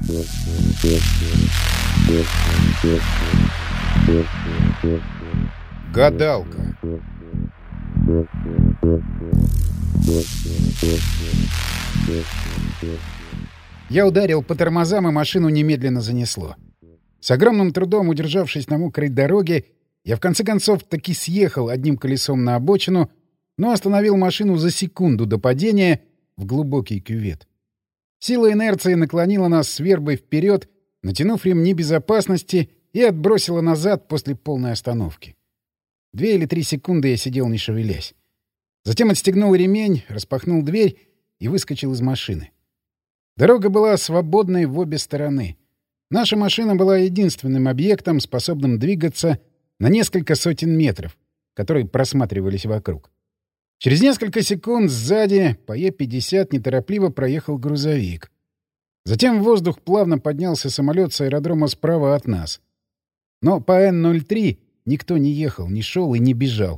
Гадалка. Я ударил по тормозам, и машину немедленно занесло. С огромным трудом удержавшись на мокрой дороге, я в конце концов таки съехал одним колесом на обочину, но остановил машину за секунду до падения в глубокий кювет. Сила инерции наклонила нас с вербой вперед, натянув ремни безопасности, и отбросила назад после полной остановки. 2 или 3 секунды я сидел, не шевелясь. Затем отстегнул ремень, распахнул дверь и выскочил из машины. Дорога была свободной в обе стороны. Наша машина была единственным объектом, способным двигаться на несколько сотен метров, которые просматривались вокруг. Через несколько секунд сзади по Е-50 неторопливо проехал грузовик. Затем в воздух плавно поднялся самолет с аэродрома справа от нас. Но по Н-03 никто не ехал, не шел и не бежал.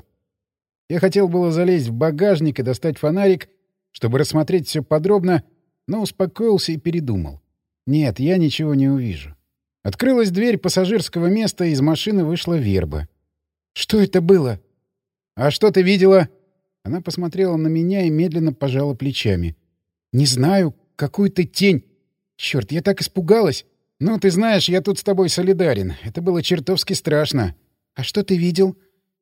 Я хотел было залезть в багажник и достать фонарик, чтобы рассмотреть все подробно, но успокоился и передумал. Нет, я ничего не увижу. Открылась дверь пассажирского места, и из машины вышла Верба. «Что это было?» «А что ты видела?» Она посмотрела на меня и медленно пожала плечами. «Не знаю, какую-то тень. Черт, я так испугалась. Ну, ты знаешь, я тут с тобой солидарен. Это было чертовски страшно». «А что ты видел?»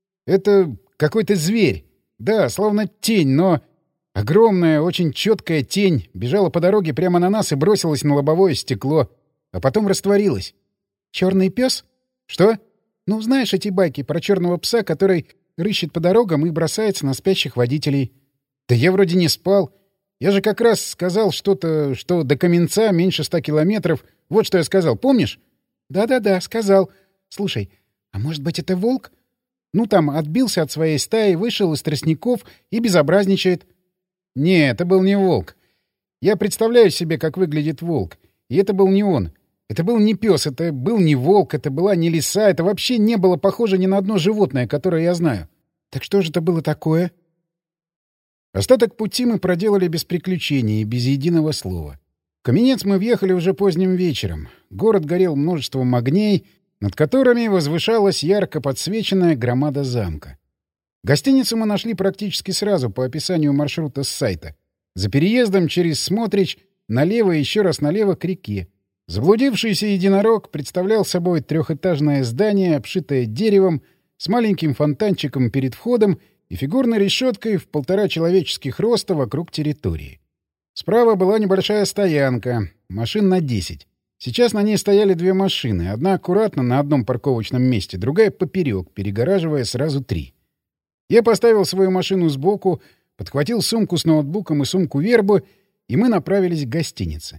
«Это какой-то зверь. Да, словно тень, но... Огромная, очень четкая тень бежала по дороге прямо на нас и бросилась на лобовое стекло, а потом растворилась». «Черный пес?» «Что?» «Ну, знаешь эти байки про черного пса, который рыщет по дорогам и бросается на спящих водителей?» «Да я вроде не спал. Я же как раз сказал что-то, что до Каменца меньше 100 километров. Вот что я сказал, помнишь?» «Да-да-да, сказал. Слушай, а может быть, это волк? Ну, там, отбился от своей стаи, вышел из тростников и безобразничает». «Не, это был не волк. Я представляю себе, как выглядит волк. И это был не он. Это был не пес, это был не волк, это была не лиса, это вообще не было похоже ни на одно животное, которое я знаю. Так что же это было такое?» Остаток пути мы проделали без приключений и без единого слова. В Каменец мы въехали уже поздним вечером. Город горел множеством огней, над которыми возвышалась ярко подсвеченная громада замка. Гостиницу мы нашли практически сразу по описанию маршрута с сайта. За переездом через Смотрич налево и еще раз налево к реке. Заблудившийся единорог представлял собой трехэтажное здание, обшитое деревом, с маленьким фонтанчиком перед входом и фигурной решеткой в 1,5 человеческих роста вокруг территории. Справа была небольшая стоянка, машин на 10. Сейчас на ней стояли 2 машины, одна аккуратно на одном парковочном месте, другая поперек, перегораживая сразу 3. Я поставил свою машину сбоку, подхватил сумку с ноутбуком и сумку Вербы, и мы направились к гостинице.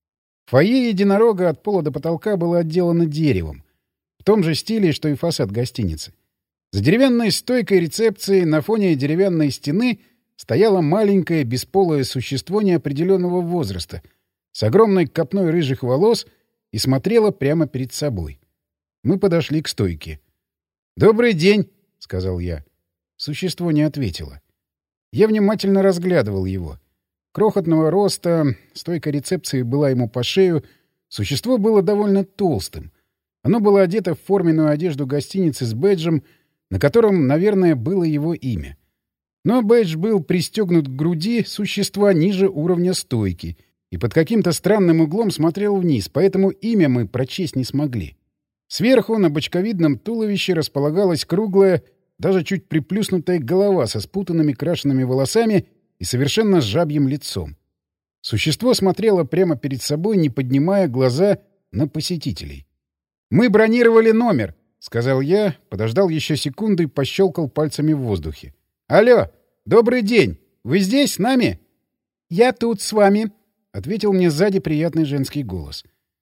Фойе единорога от пола до потолка было отделано деревом, в том же стиле, что и фасад гостиницы. За деревянной стойкой рецепции на фоне деревянной стены стояло маленькое бесполое существо неопределенного возраста с огромной копной рыжих волос и смотрело прямо перед собой. Мы подошли к стойке. «Добрый день», — сказал я. Существо не ответило. Я внимательно разглядывал его. Крохотного роста, стойка рецепции была ему по шею. Существо было довольно толстым. Оно было одето в форменную одежду гостиницы с бэджем, на котором, наверное, было его имя. Но бэдж был пристегнут к груди существа ниже уровня стойки и под каким-то странным углом смотрел вниз, поэтому имя мы прочесть не смогли. Сверху на бочковидном туловище располагалась круглая, даже чуть приплюснутая голова со спутанными крашенными волосами и совершенно жабьим лицом. Существо смотрело прямо перед собой, не поднимая глаза на посетителей. «Мы бронировали номер», — сказал я, подождал еще секунду и пощелкал пальцами в воздухе. «Алло, добрый день! Вы здесь, с нами?» «Я тут, с вами», — ответил мне сзади приятный женский голос.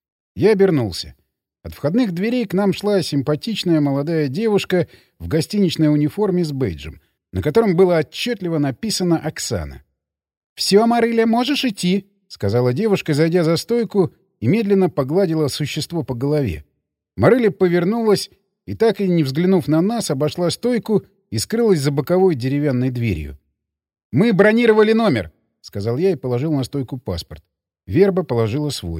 Я обернулся. От входных дверей к нам шла симпатичная молодая девушка в гостиничной униформе с бейджем, на котором было отчетливо написано «Оксана». «Все, Марыля, можешь идти», — сказала девушка, зайдя за стойку, и медленно погладила существо по голове. Марыля повернулась и, так и не взглянув на нас, обошла стойку и скрылась за боковой деревянной дверью. «Мы бронировали номер», — сказал я и положил на стойку паспорт. Верба положила свой.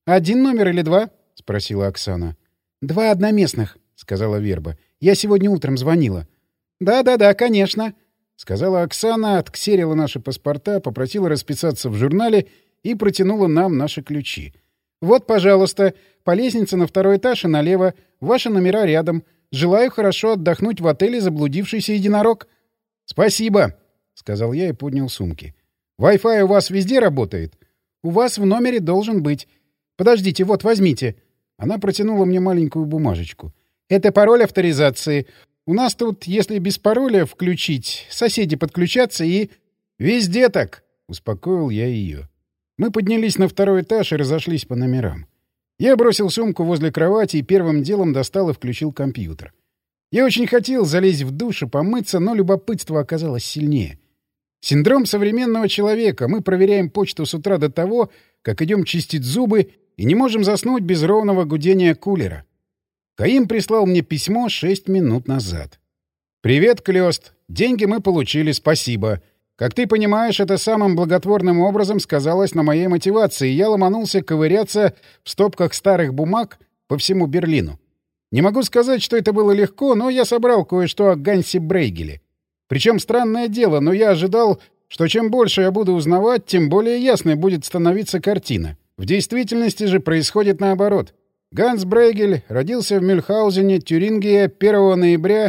«Один номер или два?» — спросила Оксана. «Два одноместных», — сказала Верба. «Я сегодня утром звонила». «Да-да-да, конечно», — сказала Оксана, отксерила наши паспорта, попросила расписаться в журнале и протянула нам наши ключи. «Вот, пожалуйста, по лестнице на второй этаж и налево. Ваши номера рядом. Желаю хорошо отдохнуть в отеле «Заблудившийся единорог». «Спасибо», — сказал я и поднял сумки. «Wi-Fi у вас везде работает?» «У вас в номере должен быть. Подождите, вот, возьмите». Она протянула мне маленькую бумажечку. «Это пароль авторизации. У нас тут, если без пароля включить, соседи подключатся и...» «Везде так», — успокоил я ее. Мы поднялись на второй этаж и разошлись по номерам. Я бросил сумку возле кровати и первым делом достал и включил компьютер. Я очень хотел залезть в душ и помыться, но любопытство оказалось сильнее. Синдром современного человека. Мы проверяем почту с утра до того, как идем чистить зубы, и не можем заснуть без ровного гудения кулера. Каим прислал мне письмо 6 минут назад. «Привет, Клёст. Деньги мы получили, спасибо. Как ты понимаешь, это самым благотворным образом сказалось на моей мотивации, и я ломанулся ковыряться в стопках старых бумаг по всему Берлину. Не могу сказать, что это было легко, но я собрал кое-что о Гансе Брейгеле. Причем странное дело, но я ожидал, что чем больше я буду узнавать, тем более ясной будет становиться картина. В действительности же происходит наоборот. Ганс Брейгель родился в Мюльхаузене, Тюрингия, 1 ноября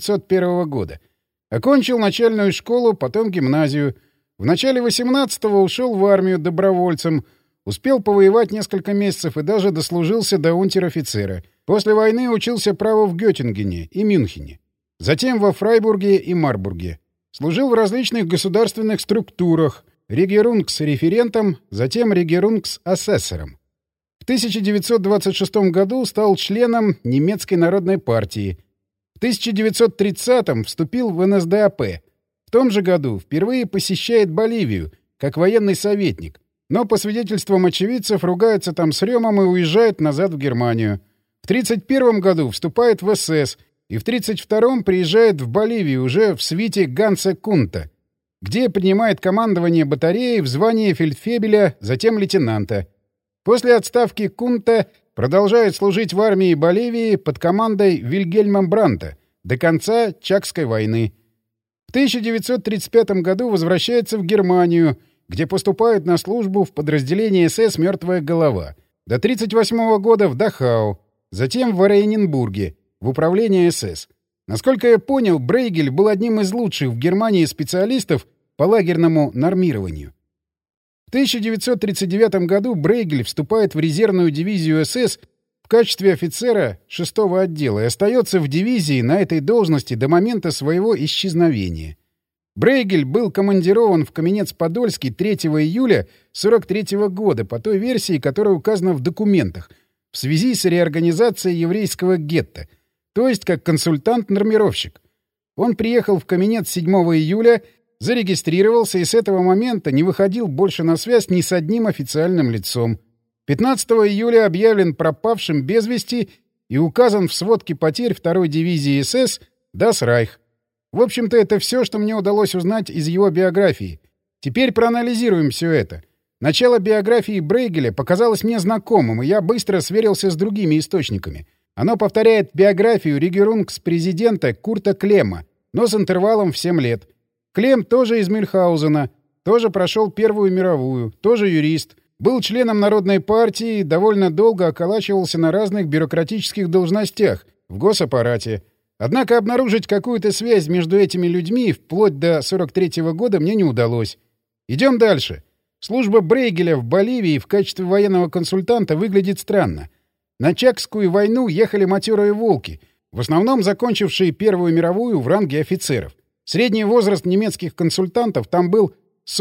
1901 года. Окончил начальную школу, потом гимназию. В начале 18-го ушел в армию добровольцем, успел повоевать несколько месяцев и даже дослужился до унтер-офицера. После войны учился праву в Геттингене и Мюнхене. Затем во Фрайбурге и Марбурге. Служил в различных государственных структурах. Регерунгс-референтом, затем Регерунгс-асессором. В 1926 году стал членом немецкой народной партии. В 1930-м вступил в НСДАП. В том же году впервые посещает Боливию, как военный советник, но, по свидетельствам очевидцев, ругается там с Рёмом и уезжает назад в Германию. В 1931 году вступает в СС и в 1932 приезжает в Боливию уже в свите Ганса Кунта, где принимает командование батареей в звании фельдфебеля, затем лейтенанта. После отставки Кунта продолжает служить в армии Боливии под командой Вильгельма Бранта до конца Чакской войны. В 1935 году возвращается в Германию, где поступает на службу в подразделение СС «Мертвая голова». До 1938 года в Дахау, затем в Орененбурге, в управлении СС. Насколько я понял, Брейгель был одним из лучших в Германии специалистов по лагерному нормированию. В 1939 году Брейгель вступает в резервную дивизию СС в качестве офицера 6-го отдела и остается в дивизии на этой должности до момента своего исчезновения. Брейгель был командирован в Каменец-Подольский 3 июля 1943 года по той версии, которая указана в документах, в связи с реорганизацией еврейского гетто, то есть как консультант-нормировщик. Он приехал в Каменец 7 июля, зарегистрировался и с этого момента не выходил больше на связь ни с одним официальным лицом. 15 июля объявлен пропавшим без вести и указан в сводке потерь 2-й дивизии СС «Das Reich». В общем-то, это все, что мне удалось узнать из его биографии. Теперь проанализируем все это. Начало биографии Брейгеля показалось мне знакомым, и я быстро сверился с другими источниками. Оно повторяет биографию регерунгс-президента Курта Клемма, но с интервалом в 7 лет. Клем тоже из Мюльхаузена, тоже прошел Первую мировую, тоже юрист, был членом Народной партии и довольно долго околачивался на разных бюрократических должностях в госаппарате. Однако обнаружить какую-то связь между этими людьми вплоть до 43-го года мне не удалось. Идем дальше. Служба Брейгеля в Боливии в качестве военного консультанта выглядит странно. На Чакскую войну ехали матерые волки, в основном закончившие Первую мировую в ранге офицеров. Средний возраст немецких консультантов там был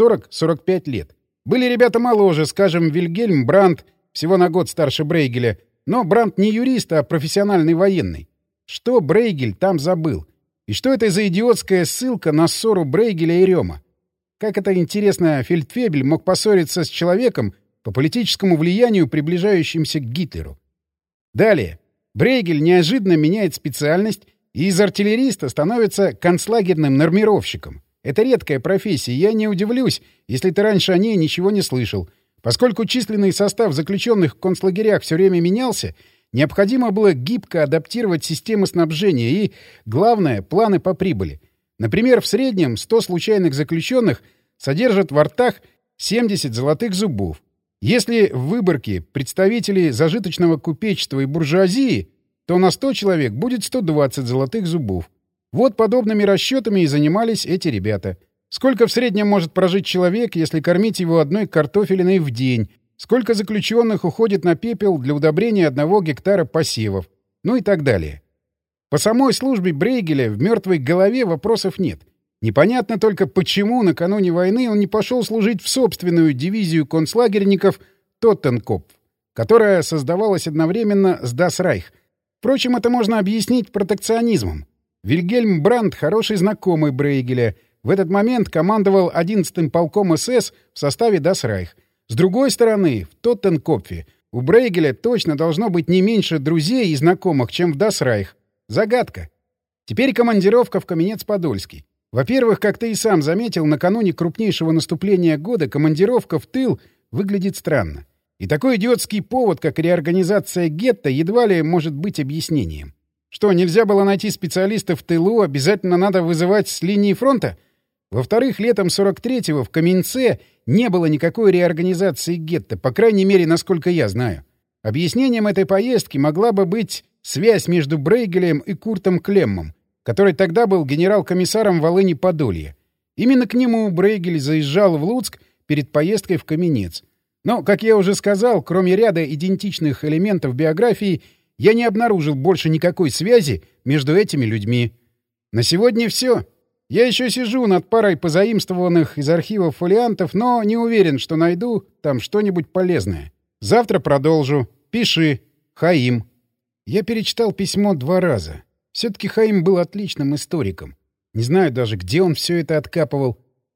40-45 лет. Были ребята моложе, скажем, Вильгельм Брандт, всего на год старше Брейгеля, но Брандт не юрист, а профессиональный военный. Что Брейгель там забыл? И что это за идиотская ссылка на ссору Брейгеля и Рёма? Как это, интересно, фельдфебель мог поссориться с человеком по политическому влиянию, приближающимся к Гитлеру? Далее. Брейгель неожиданно меняет специальность и из артиллериста становится концлагерным нормировщиком. Это редкая профессия, я не удивлюсь, если ты раньше о ней ничего не слышал. Поскольку численный состав заключенных в концлагерях все время менялся, необходимо было гибко адаптировать системы снабжения и, главное, планы по прибыли. Например, в среднем 100 случайных заключенных содержат во ртах 70 золотых зубов. Если в Выборге представители зажиточного купечества и буржуазии, то на 100 человек будет 120 золотых зубов. Вот подобными расчетами и занимались эти ребята. Сколько в среднем может прожить человек, если кормить его одной картофелиной в день? Сколько заключенных уходит на пепел для удобрения 1 гектара посевов? Ну и так далее. По самой службе Брейгеля в мертвой голове вопросов нет. Непонятно только, почему накануне войны он не пошел служить в собственную дивизию концлагерников «Тоттенкопф», которая создавалась одновременно с «Das Reich». Впрочем, это можно объяснить протекционизмом. Вильгельм Брандт, хороший знакомый Брейгеля, в этот момент командовал 11-м полком СС в составе «Das Reich». С другой стороны, в «Тоттенкопфе» у Брейгеля точно должно быть не меньше друзей и знакомых, чем в «Das Reich». Загадка. Теперь командировка в Каменец-Подольский. Во-первых, как ты и сам заметил, накануне крупнейшего наступления года командировка в тыл выглядит странно. И такой идиотский повод, как реорганизация гетто, едва ли может быть объяснением. Что, нельзя было найти специалистов в тылу, обязательно надо вызывать с линии фронта? Во-вторых, летом 43-го в Каменце не было никакой реорганизации гетто, по крайней мере, насколько я знаю. Объяснением этой поездки могла бы быть связь между Брейгелем и Куртом Клеммом, который тогда был генерал-комиссаром Волыни-Подолья. Именно к нему Брейгель заезжал в Луцк перед поездкой в Каменец. Но, как я уже сказал, кроме ряда идентичных элементов биографии, я не обнаружил больше никакой связи между этими людьми. На сегодня все. Я еще сижу над парой позаимствованных из архивов фолиантов, но не уверен, что найду там что-нибудь полезное. Завтра продолжу. Пиши. Хаим. Я перечитал письмо 2 раза. Все-таки Хаим был отличным историком. Не знаю даже, где он все это откапывал.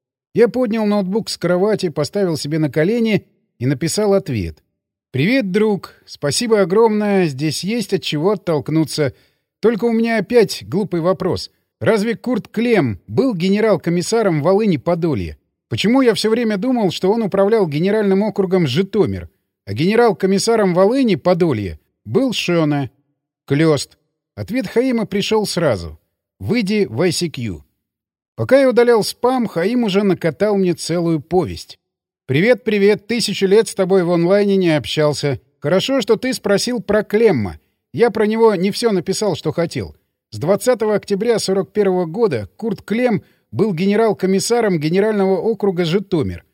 Я поднял ноутбук с кровати, поставил себе на колени и написал ответ. «Привет, друг. Спасибо огромное. Здесь есть от чего оттолкнуться. Только у меня опять глупый вопрос. Разве Курт Клемм был генерал-комиссаром Волыни-Подолья? Почему я все время думал, что он управлял генеральным округом Житомир, а генерал-комиссаром Волыни-Подолья был Шёне?» Клёст. Ответ Хаима пришел сразу. «Выйди в ICQ». Пока я удалял спам, Хаим уже накатал мне целую повесть. «Привет, привет, 1000 лет с тобой в онлайне не общался. Хорошо, что ты спросил про Клемма. Я про него не все написал, что хотел. С 20 октября 41 года Курт Клемм был генерал-комиссаром Генерального округа Житомир.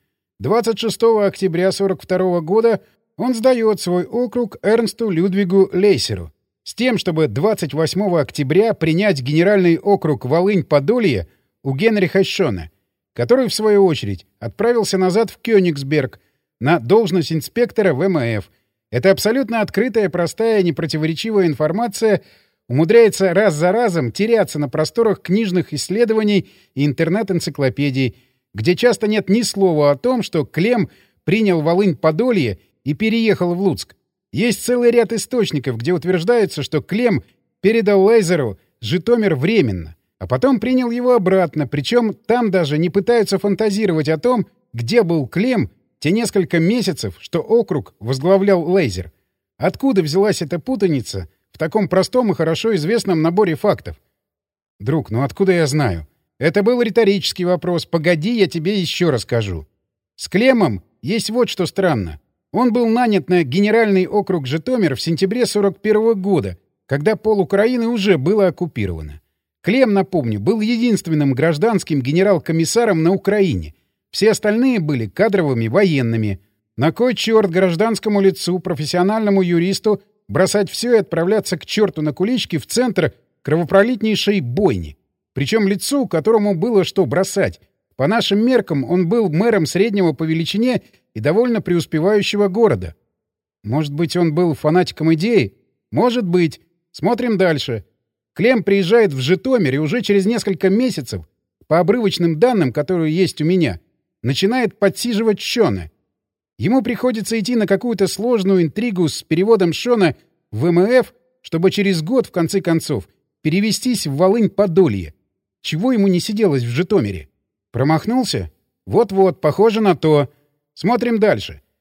26 октября 42 года он сдает свой округ Эрнсту Людвигу Лейсеру с тем, чтобы 28 октября принять Генеральный округ Волынь-Подолье у Генриха Шёне, который, в свою очередь, отправился назад в Кёнигсберг на должность инспектора ВМФ. Это абсолютно открытая, простая, непротиворечивая информация умудряется раз за разом теряться на просторах книжных исследований и интернет-энциклопедий, где часто нет ни слова о том, что Клемм принял Волынь-Подолье и переехал в Луцк. Есть целый ряд источников, где утверждается, что Клемм передал Лейзеру Житомир временно, а потом принял его обратно, причем там даже не пытаются фантазировать о том, где был Клемм те несколько месяцев, что округ возглавлял Лейзер. Откуда взялась эта путаница в таком простом и хорошо известном наборе фактов? Друг, ну откуда я знаю? Это был риторический вопрос. Погоди, я тебе еще расскажу. С Клеммом есть вот что странно. Он был нанят на Генеральный округ Житомир в сентябре 41 года, когда пол Украины уже было оккупировано. Клемм, напомню, был единственным гражданским генерал-комиссаром на Украине. Все остальные были кадровыми военными. На кой черт гражданскому лицу, профессиональному юристу бросать все и отправляться к черту на кулички в центр кровопролитнейшей бойни? Причем лицу, которому было что бросать. По нашим меркам он был мэром среднего по величине и довольно преуспевающего города. Может быть, он был фанатиком идеи? Может быть. Смотрим дальше. Клемм приезжает в Житомир и уже через несколько месяцев, по обрывочным данным, которые есть у меня, начинает подсиживать Шёне. Ему приходится идти на какую-то сложную интригу с переводом Шёне в МФ, чтобы через год, в конце концов, перевестись в Волынь-Подолье. Чего ему не сиделось в Житомире? Промахнулся? Вот-вот, похоже на то. Смотрим дальше.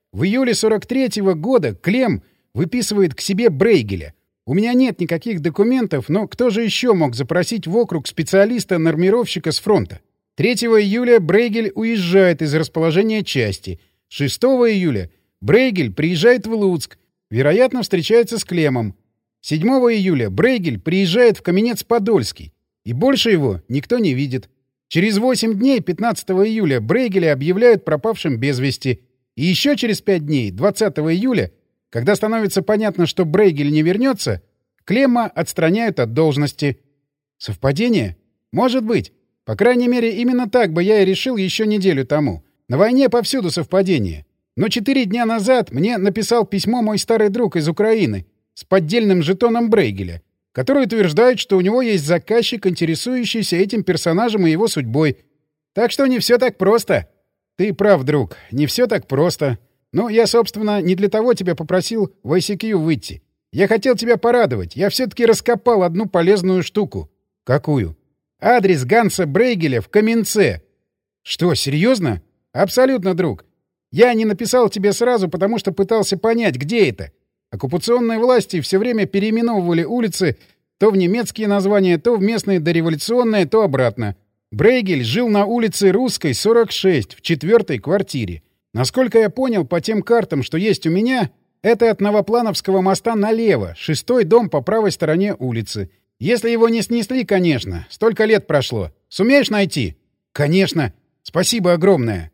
В июле 43-го года Клем выписывает к себе Брейгеля. У меня нет никаких документов, но кто же еще мог запросить в округ специалиста-нормировщика с фронта? 3 июля Брейгель уезжает из расположения части. 6 июля Брейгель приезжает в Луцк, вероятно, встречается с Клемом. 7 июля Брейгель приезжает в Каменец-Подольский, и больше его никто не видит. Через 8 дней, 15 июля, Брейгеля объявляют пропавшим без вести. И еще через 5 дней, 20 июля, когда становится понятно, что Брейгель не вернется, Клема отстраняют от должности. Совпадение? Может быть. По крайней мере, именно так бы я и решил еще неделю тому. На войне повсюду совпадение. Но 4 дня назад мне написал письмо мой старый друг из Украины с поддельным жетоном Брейгеля, который утверждает, что у него есть заказчик, интересующийся этим персонажем и его судьбой. Так что не все так просто. Ты прав, друг, не все так просто. Но я, собственно, не для того тебя попросил в ICQ выйти. Я хотел тебя порадовать. Я все-таки раскопал одну полезную штуку. Какую? Адрес Ганса Брейгеля в Каменце. Что, серьезно? Абсолютно, друг. Я не написал тебе сразу, потому что пытался понять, где это. Оккупационные власти все время переименовывали улицы то в немецкие названия, то в местные дореволюционные, то обратно. Брейгель жил на улице Русской, 46, в 4-й квартире. Насколько я понял по тем картам, что есть у меня, это от Новоплановского моста налево, 6-й дом по правой стороне улицы. Если его не снесли, конечно. Столько лет прошло. Сумеешь найти? Конечно. Спасибо огромное.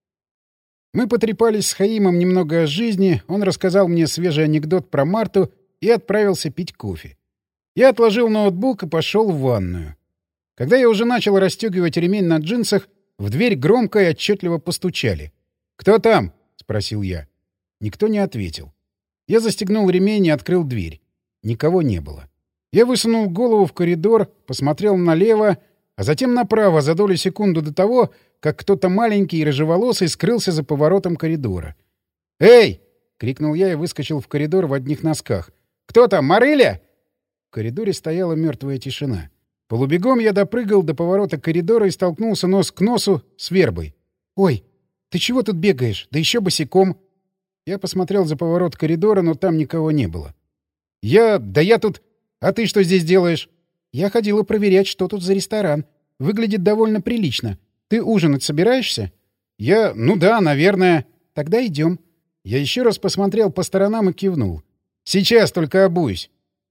Мы потрепались с Хаимом немного о жизни, он рассказал мне свежий анекдот про Марту и отправился пить кофе. Я отложил ноутбук и пошел в ванную. Когда я уже начал расстегивать ремень на джинсах, в дверь громко и отчетливо постучали. «Кто там?» — спросил я. Никто не ответил. Я застегнул ремень и открыл дверь. Никого не было. Я высунул голову в коридор, посмотрел налево, а затем направо за долю секунды до того, как кто-то маленький и рыжеволосый скрылся за поворотом коридора. «Эй!» — крикнул я и выскочил в коридор в одних носках. «Кто там, Марыля?» В коридоре стояла мертвая тишина. Полубегом я допрыгал до поворота коридора и столкнулся нос к носу с Вербой. «Ой, ты чего тут бегаешь? Да еще босиком!» Я посмотрел за поворот коридора, но там никого не было. Да я тут... А ты что здесь делаешь?» «Я ходила проверять, что тут за ресторан. Выглядит довольно прилично. Ты ужинать собираешься?» Ну да, наверное. Тогда идем». Я еще раз посмотрел по сторонам и кивнул. «Сейчас только обуюсь».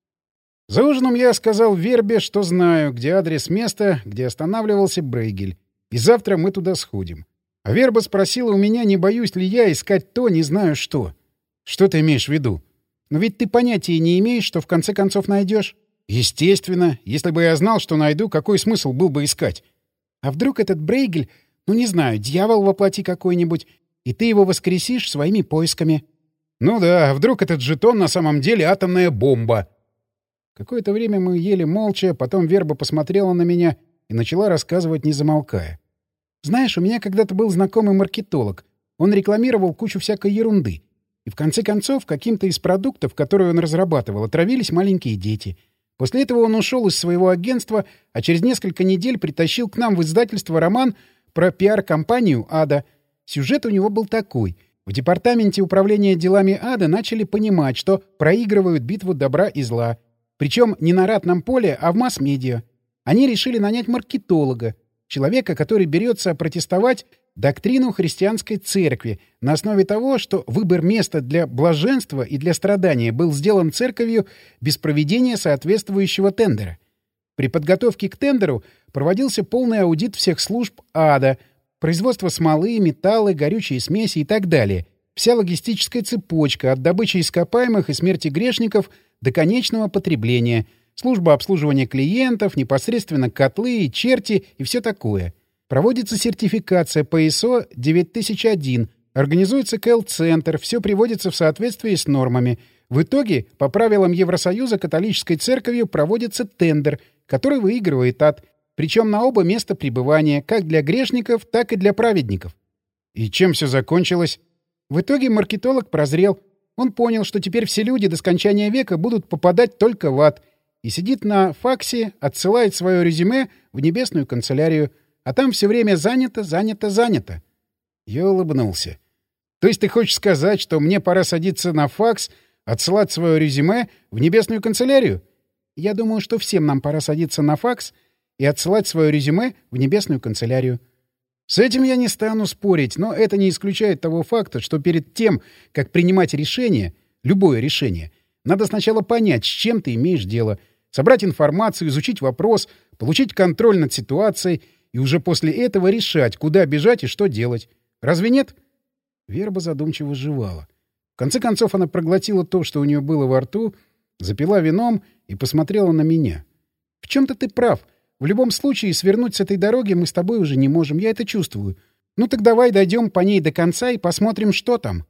За ужином я сказал Вербе, что знаю, где адрес места, где останавливался Брейгель. И завтра мы туда сходим. А Верба спросила у меня, не боюсь ли я искать то, не знаю что. «Что ты имеешь в виду?» «Но ведь ты понятия не имеешь, что в конце концов найдешь». «Естественно. Если бы я знал, что найду, какой смысл был бы искать?» «А вдруг этот Брейгель, не знаю, дьявол во плоти какой-нибудь, и ты его воскресишь своими поисками?» «Ну да, а вдруг этот жетон на самом деле атомная бомба?» Какое-то время мы ели молча, потом Верба посмотрела на меня и начала рассказывать, не замолкая. «Знаешь, у меня когда-то был знакомый маркетолог. Он рекламировал кучу всякой ерунды. И в конце концов, каким-то из продуктов, которые он разрабатывал, отравились маленькие дети. После этого он ушел из своего агентства, а через несколько недель притащил к нам в издательство роман про пиар-компанию «Ада». Сюжет у него был такой. В департаменте управления делами «Ада» начали понимать, что проигрывают битву добра и зла. Причем не на ратном поле, а в масс-медиа. Они решили нанять маркетолога, человека, который берется протестовать доктрину христианской церкви на основе того, что выбор места для блаженства и для страдания был сделан церковью без проведения соответствующего тендера. При подготовке к тендеру проводился полный аудит всех служб ада, производство смолы, металла, горючие смеси и так далее. Вся логистическая цепочка от добычи ископаемых и смерти грешников до конечного потребления, служба обслуживания клиентов, непосредственно котлы и черти и все такое. Проводится сертификация по ISO 9001, организуется КЛ-центр, все приводится в соответствии с нормами. В итоге, по правилам Евросоюза, католической церковью проводится тендер, который выигрывает ад, причем на оба места пребывания, как для грешников, так и для праведников. И чем все закончилось? В итоге маркетолог прозрел. Он понял, что теперь все люди до скончания века будут попадать только в ад, и сидит на факсе, отсылает свое резюме в небесную канцелярию, а там все время занято, занято, занято. Я улыбнулся. То есть ты хочешь сказать, что мне пора садиться на факс, отсылать свое резюме в небесную канцелярию? Я думаю, что всем нам пора садиться на факс и отсылать свое резюме в небесную канцелярию. С этим я не стану спорить, но это не исключает того факта, что перед тем, как принимать решение, любое решение, надо сначала понять, с чем ты имеешь дело, собрать информацию, изучить вопрос, получить контроль над ситуацией и уже после этого решать, куда бежать и что делать. Разве нет? Верба задумчиво жевала. В конце концов она проглотила то, что у нее было во рту, запила вином и посмотрела на меня. «В чем-то ты прав. В любом случае, свернуть с этой дороги мы с тобой уже не можем, я это чувствую. Ну так давай дойдем по ней до конца и посмотрим, что там».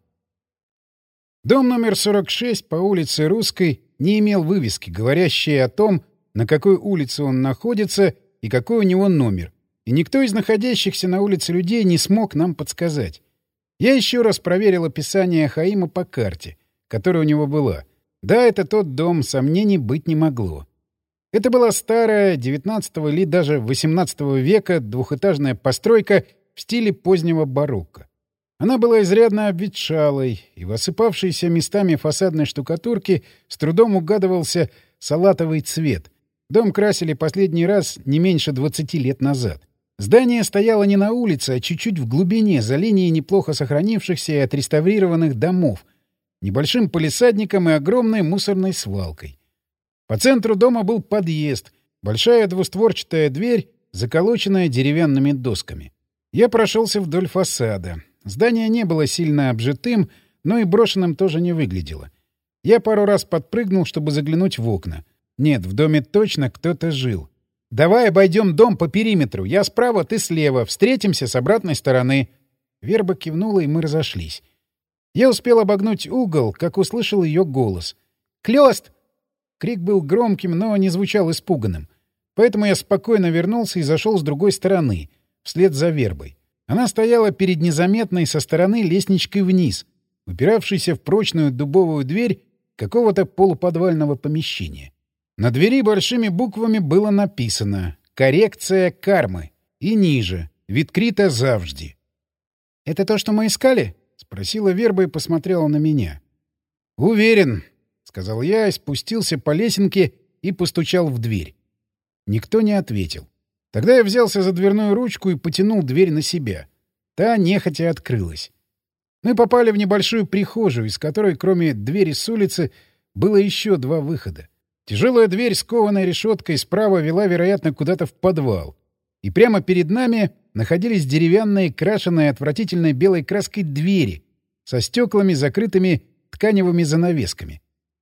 Дом номер 46 по улице Русской не имел вывески, говорящей о том, на какой улице он находится и какой у него номер. И никто из находящихся на улице людей не смог нам подсказать. Я еще раз проверил описание Хаима по карте, которая у него была. Да, это тот дом, сомнений быть не могло. Это была старая, 19 или даже 18 века двухэтажная постройка в стиле позднего барокко. Она была изрядно обветшалой, и в осыпавшейся местами фасадной штукатурки с трудом угадывался салатовый цвет. Дом красили последний раз не меньше 20 лет назад. Здание стояло не на улице, а чуть-чуть в глубине, за линией неплохо сохранившихся и отреставрированных домов, небольшим палисадником и огромной мусорной свалкой. По центру дома был подъезд, большая двустворчатая дверь, заколоченная деревянными досками. Я прошелся вдоль фасада. Здание не было сильно обжитым, но и брошенным тоже не выглядело. Я пару раз подпрыгнул, чтобы заглянуть в окна. Нет, в доме точно кто-то жил. «Давай обойдем дом по периметру. Я справа, ты слева. Встретимся с обратной стороны». Верба кивнула, и мы разошлись. Я успел обогнуть угол, как услышал ее голос. «Клёст!» Крик был громким, но не звучал испуганным. Поэтому я спокойно вернулся и зашел с другой стороны, вслед за Вербой. Она стояла перед незаметной со стороны лестничкой вниз, упиравшейся в прочную дубовую дверь какого-то полуподвального помещения. На двери большими буквами было написано «Коррекция кармы» и ниже «Відкрита завжди». «Это то, что мы искали?» — спросила Верба и посмотрела на меня. «Уверен», — сказал я, спустился по лесенке и постучал в дверь. Никто не ответил. Тогда я взялся за дверную ручку и потянул дверь на себя. Та нехотя открылась. Мы попали в небольшую прихожую, из которой, кроме двери с улицы, было еще два выхода. Тяжелая дверь с кованой решеткой справа вела, вероятно, куда-то в подвал. И прямо перед нами находились деревянные, крашеные отвратительной белой краской двери со стеклами, закрытыми тканевыми занавесками.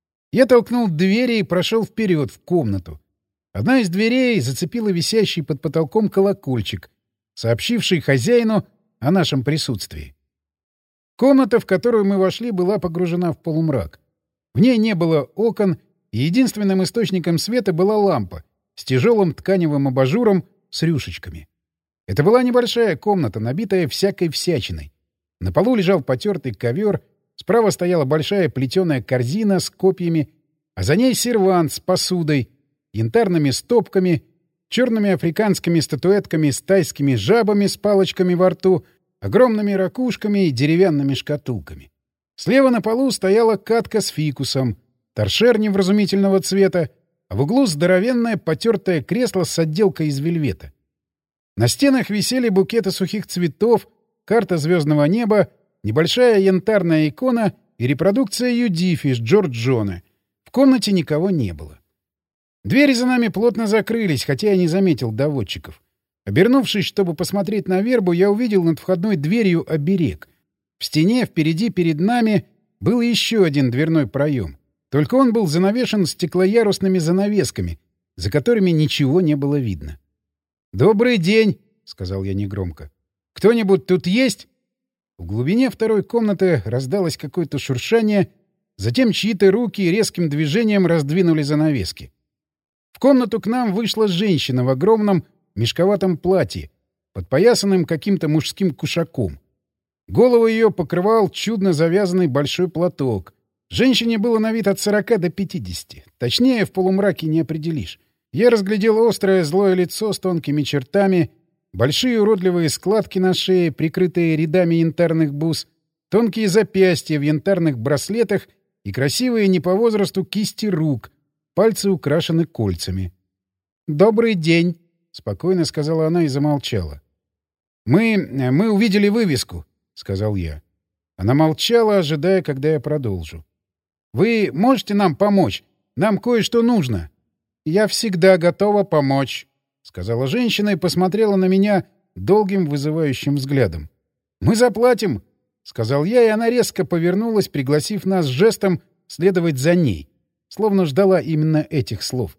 Я толкнул двери и прошел вперед, в комнату. Одна из дверей зацепила висящий под потолком колокольчик, сообщивший хозяину о нашем присутствии. Комната, в которую мы вошли, была погружена в полумрак. В ней не было окон, и единственным источником света была лампа с тяжелым тканевым абажуром с рюшечками. Это была небольшая комната, набитая всякой всячиной. На полу лежал потертый ковер, справа стояла большая плетеная корзина с копьями, а за ней сервант с посудой, янтарными стопками, черными африканскими статуэтками с тайскими жабами с палочками во рту, огромными ракушками и деревянными шкатулками. Слева на полу стояла катка с фикусом, торшер невразумительного цвета, а в углу здоровенное потертое кресло с отделкой из вельвета. На стенах висели букеты сухих цветов, карта звездного неба, небольшая янтарная икона и репродукция Юдифи с Джорджоне. В комнате никого не было. Двери за нами плотно закрылись, хотя я не заметил доводчиков. Обернувшись, чтобы посмотреть на Вербу, я увидел над входной дверью оберег. В стене впереди перед нами был еще один дверной проем. Только он был занавешен стеклоярусными занавесками, за которыми ничего не было видно. «Добрый день!» — сказал я негромко. «Кто-нибудь тут есть?» В глубине второй комнаты раздалось какое-то шуршание, затем чьи-то руки резким движением раздвинули занавески. В комнату к нам вышла женщина в огромном мешковатом платье, подпоясанным каким-то мужским кушаком. Голову ее покрывал чудно завязанный большой платок. Женщине было на вид от 40 до 50. Точнее, в полумраке не определишь. Я разглядел острое злое лицо с тонкими чертами, большие уродливые складки на шее, прикрытые рядами янтарных бус, Тонкие запястья в янтарных браслетах и красивые не по возрасту кисти рук, пальцы украшены кольцами. «Добрый день», — спокойно сказала она и замолчала. Мы увидели вывеску», — сказал я. Она молчала, ожидая, когда я продолжу. «Вы можете нам помочь? Нам кое-что нужно». «Я всегда готова помочь», — сказала женщина и посмотрела на меня долгим вызывающим взглядом. «Мы заплатим», — сказал я, и она резко повернулась, пригласив нас жестом следовать за ней, словно ждала именно этих слов.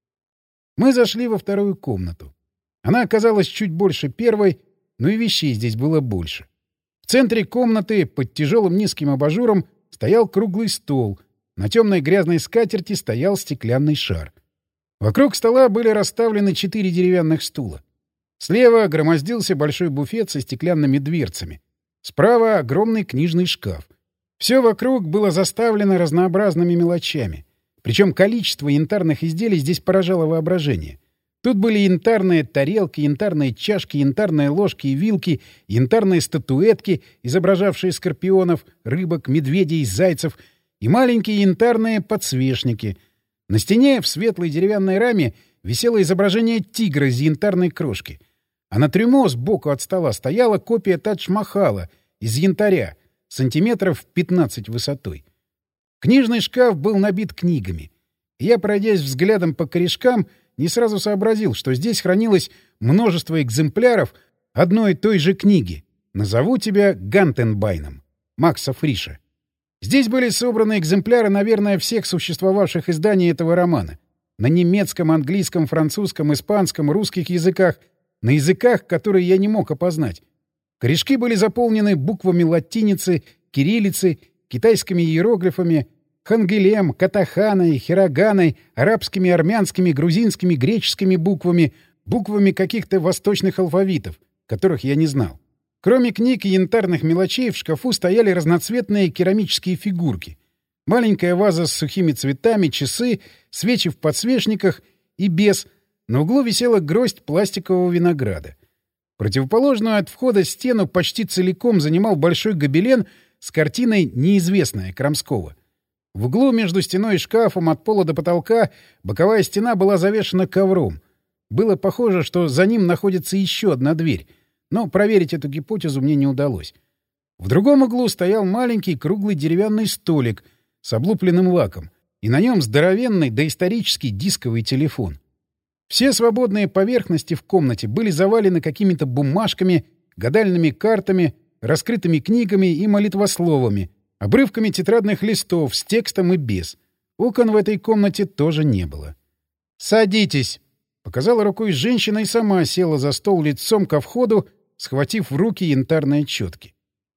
Мы зашли во вторую комнату. Она оказалась чуть больше первой, но и вещей здесь было больше. В центре комнаты под тяжелым низким абажуром стоял круглый стол. На темной грязной скатерти стоял стеклянный шар. Вокруг стола были расставлены 4 деревянных стула. Слева громоздился большой буфет со стеклянными дверцами. Справа — огромный книжный шкаф. Все вокруг было заставлено разнообразными мелочами. Причем количество янтарных изделий здесь поражало воображение. Тут были янтарные тарелки, янтарные чашки, янтарные ложки и вилки, янтарные статуэтки, изображавшие скорпионов, рыбок, медведей, зайцев, и маленькие янтарные подсвечники. На стене в светлой деревянной раме висело изображение тигра из янтарной крошки. А на трюмо сбоку от стола стояла копия Тадж-Махала из янтаря, сантиметров 15 высотой. Книжный шкаф был набит книгами. И я, пройдясь взглядом по корешкам, не сразу сообразил, что здесь хранилось множество экземпляров одной и той же книги «Назову тебя Гантенбайном» Макса Фриша. Здесь были собраны экземпляры, наверное, всех существовавших изданий этого романа. На немецком, английском, французском, испанском, русских языках, на языках, которые я не мог опознать. Корешки были заполнены буквами латиницы, кириллицы, китайскими иероглифами, хангылем, катаханой, хироганой, арабскими, армянскими, грузинскими, греческими буквами, буквами каких-то восточных алфавитов, которых я не знал. Кроме книг и янтарных мелочей в шкафу стояли разноцветные керамические фигурки. Маленькая ваза с сухими цветами, часы, свечи в подсвечниках и без. На углу висела гроздь пластикового винограда. Противоположную от входа стену почти целиком занимал большой гобелен с картиной «Неизвестная» Крамского. В углу между стеной и шкафом от пола до потолка боковая стена была завешена ковром. Было похоже, что за ним находится еще одна дверь, но проверить эту гипотезу мне не удалось. В другом углу стоял маленький круглый деревянный столик с облупленным лаком, и на нем здоровенный доисторический дисковый телефон. Все свободные поверхности в комнате были завалены какими-то бумажками, гадальными картами, раскрытыми книгами и молитвословами, обрывками тетрадных листов с текстом и без. Окон в этой комнате тоже не было. «Садитесь!» — показала рукой женщина и сама села за стол лицом ко входу, схватив в руки янтарные четки.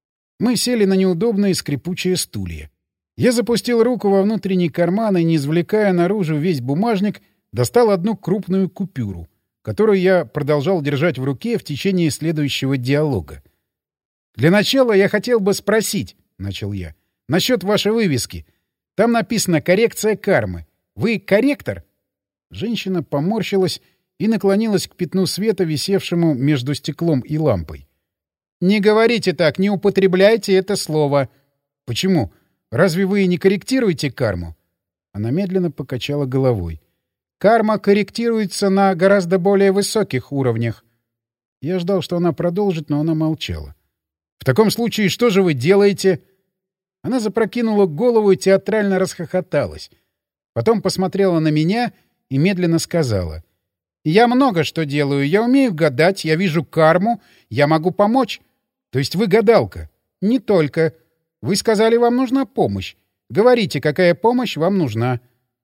Мы сели на неудобные скрипучие стулья. Я запустил руку во внутренний карман и, не извлекая наружу весь бумажник, достал одну крупную купюру, которую я продолжал держать в руке в течение следующего диалога. «Для начала я хотел бы спросить, — начал я, — насчет вашей вывески. Там написано «Коррекция кармы». Вы корректор?» Женщина поморщилась и наклонилась к пятну света, висевшему между стеклом и лампой. «Не говорите так, не употребляйте это слово». «Почему? Разве вы не корректируете карму?» Она медленно покачала головой. «Карма корректируется на гораздо более высоких уровнях». Я ждал, что она продолжит, но она молчала. «В таком случае что же вы делаете?» Она запрокинула голову и театрально расхохоталась. Потом посмотрела на меня и медленно сказала. «Я много что делаю. Я умею гадать, я вижу карму, я могу помочь». «То есть вы гадалка?» «Не только. Вы сказали, вам нужна помощь. Говорите, какая помощь вам нужна».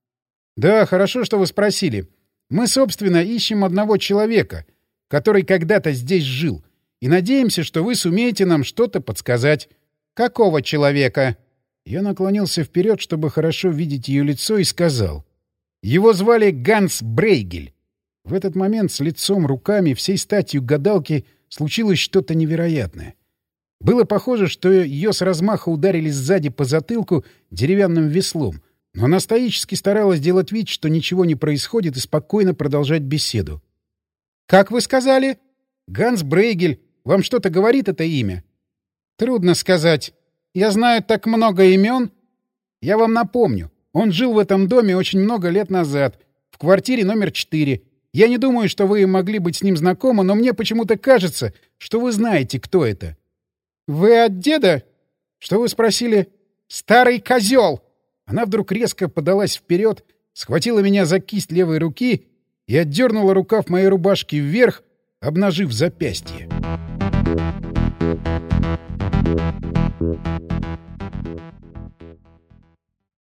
«Да, хорошо, что вы спросили. Мы, собственно, ищем одного человека, который когда-то здесь жил, и надеемся, что вы сумеете нам что-то подсказать». «Какого человека?» Я наклонился вперед, чтобы хорошо видеть ее лицо, и сказал. «Его звали Ганс Брейгель». В этот момент с лицом, руками, всей статью гадалки случилось что-то невероятное. Было похоже, что ее с размаха ударили сзади по затылку деревянным веслом, но она стоически старалась делать вид, что ничего не происходит, и спокойно продолжать беседу. «Как вы сказали?» «Ганс Брейгель. Вам что-то говорит это имя?» «Трудно сказать. Я знаю так много имен. Я вам напомню, он жил в этом доме очень много лет назад, в квартире номер 4. Я не думаю, что вы могли быть с ним знакомы, но мне почему-то кажется, что вы знаете, кто это. Вы от деда? Что вы спросили? Старый козел! Она вдруг резко подалась вперед, схватила меня за кисть левой руки и отдернула рукав моей рубашки вверх, обнажив запястье.